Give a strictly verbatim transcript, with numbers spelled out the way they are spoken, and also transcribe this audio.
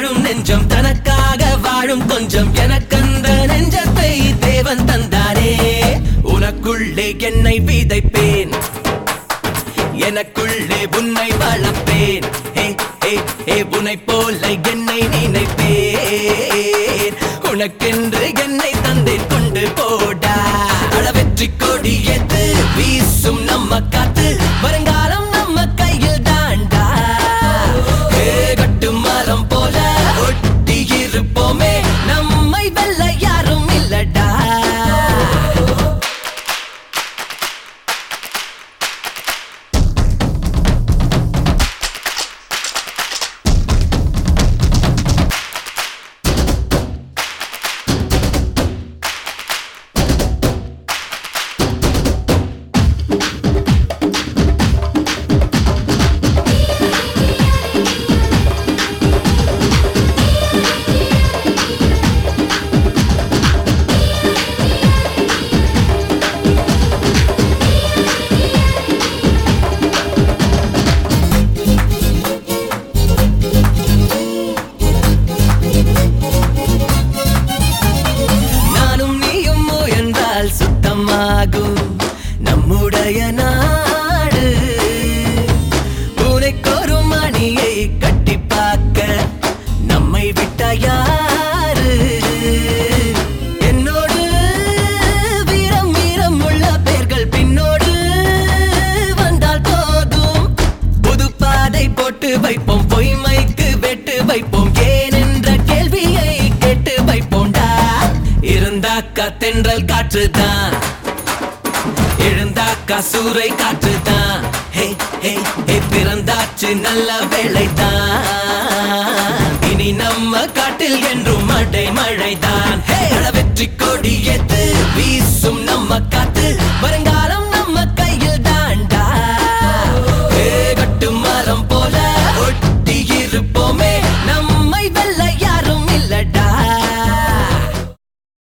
வாழும் நெஞ்சம் தனக்காக வாழும் கொஞ்சம் எனக்கந்த நெஞ்சத்தை தேவன் தந்தானே உனக்குள்ளே என்னை விதைப்பேன் எனக்குள்ளே உன்னை வளர்ப்பேன் ஹே ஹே ஹே உன்னை போல என்னை நினைப்பேன் உனக்கென்று என்னை தந்தேன் கொண்டு போடா அளவெற்றி கொடி எது வீசும் நம்ம காத்து வருங்காலம் நம்ம கையில் தாண்டா கட்டு மரம் போல ஒட்டி இருப்போமே நம்மை வெல்ல யாரும் இல்லடா சுத்தமாகும் நம்முடைய நாடு உனக்கொரு மணியை கட்டி பார்க்க நம்மை விட்ட யாரு என்னோடு வீரம் வீரம் உள்ள பேர்கள் பின்னோடு வந்தால் போதும் புது பாதை போட்டு வைப்போம் பொய்மைக்கு வெட்டு வைப்போம் ஏன் என்ற கேள்வியை கேட்டு வைப்போம்டா இருந்தாக்கா தென்றல் காற்றுதான் எழுந்தாக்கா சூறை காற்றுதான் ஹே ஹே ஹே பிறந்தாச்சு நல்ல வேளைதான் இனி நம்ம காட்டில் என்றும் மழை மழைதான் ஹே அளவெற்றி கொடி எது வீசும் நம்ம